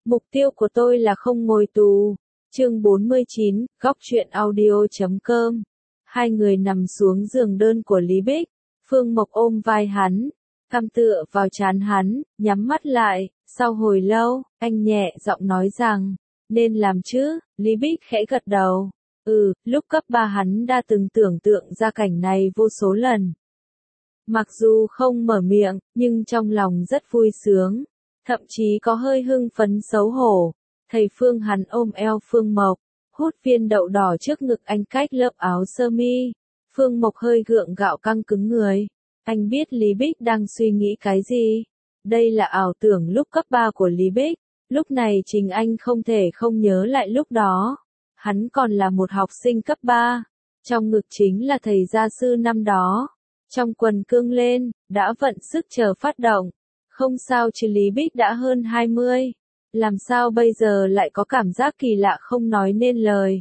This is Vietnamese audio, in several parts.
Mục tiêu của tôi là không ngồi tù. Chương 49, góc truyện audio.com. Hai người nằm xuống giường đơn của Lý Bích. Phương Mộc ôm vai hắn, cằm tựa vào trán hắn, nhắm mắt lại. Sau hồi lâu, anh nhẹ giọng nói rằng, nên làm chứ. Lý Bích khẽ gật đầu. Lúc cấp 3 hắn đã từng tưởng tượng ra cảnh này vô số lần. Mặc dù không mở miệng, nhưng trong lòng rất vui sướng. Thậm chí có hơi hưng phấn xấu hổ. Thầy Phương hắn ôm eo Phương Mộc, hút viên đậu đỏ trước ngực anh cách lớp áo sơ mi. Phương Mộc hơi gượng gạo căng cứng người. Anh biết Lý Bích đang suy nghĩ cái gì. Đây là ảo tưởng lúc cấp 3 của Lý Bích. Lúc này chính anh không thể không nhớ lại lúc đó. Hắn còn là một học sinh cấp 3. Trong ngực chính là thầy gia sư năm đó. Trong quần cương lên, đã vận sức chờ phát động. Không sao chứ Lý Bích đã hơn 20. Làm sao bây giờ lại có cảm giác kỳ lạ không nói nên lời.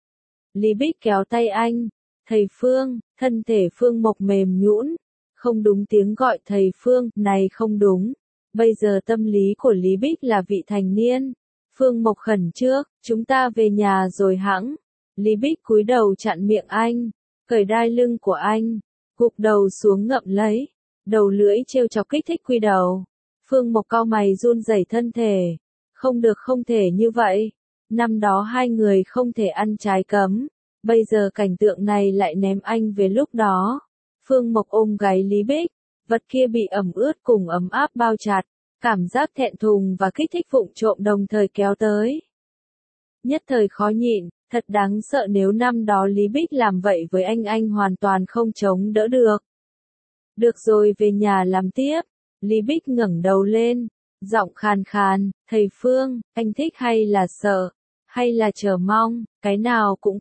Lý Bích kéo tay anh. Thầy Phương, thân thể Phương Mộc mềm nhũn. Không đúng tiếng gọi thầy Phương, này không đúng. Bây giờ tâm lý của Lý Bích là vị thành niên. Phương Mộc khẩn trước, chúng ta về nhà rồi hẵng. Lý Bích cúi đầu chặn miệng anh, cởi đai lưng của anh, gục đầu xuống ngậm lấy. Đầu lưỡi trêu chọc kích thích quy đầu. Phương Mộc cau mày run rẩy thân thể. Không được, không thể như vậy. Năm đó hai người không thể ăn trái cấm. Bây giờ cảnh tượng này lại ném anh về lúc đó. Phương Mộc ôm gáy Lý Bích. Vật kia bị ẩm ướt cùng ấm áp bao chặt. Cảm giác thẹn thùng và kích thích vụng trộm đồng thời kéo tới. Nhất thời khó nhịn, thật đáng sợ nếu năm đó Lý Bích làm vậy với anh hoàn toàn không chống đỡ được. Được rồi, về nhà làm tiếp. Lý Bích ngẩng đầu lên, giọng khàn khàn, thầy Phương, anh thích hay là sợ, hay là chờ mong, cái nào cũng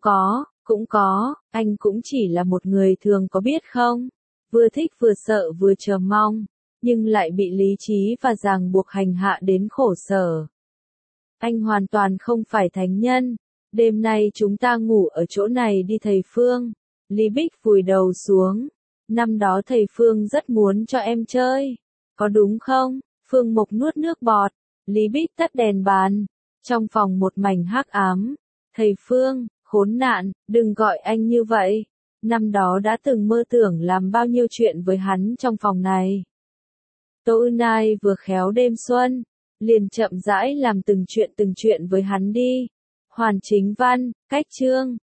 có, anh cũng chỉ là một người thường có biết không, vừa thích vừa sợ vừa chờ mong, nhưng lại bị lý trí và ràng buộc hành hạ đến khổ sở. Anh hoàn toàn không phải thánh nhân, đêm nay chúng ta ngủ ở chỗ này đi thầy Phương. Lý Bích vùi đầu xuống, năm đó thầy Phương rất muốn cho em chơi. Có đúng không? Phương Mộc nuốt nước bọt. Lý Bích tắt đèn bàn. Trong phòng một mảnh hắc ám. Thầy Phương, khốn nạn, đừng gọi anh như vậy. Năm đó đã từng mơ tưởng làm bao nhiêu chuyện với hắn trong phòng này. Tô Ưn Nai vừa khéo đêm xuân, liền chậm rãi làm từng chuyện với hắn đi. Hoàn Chính Văn, cách chương.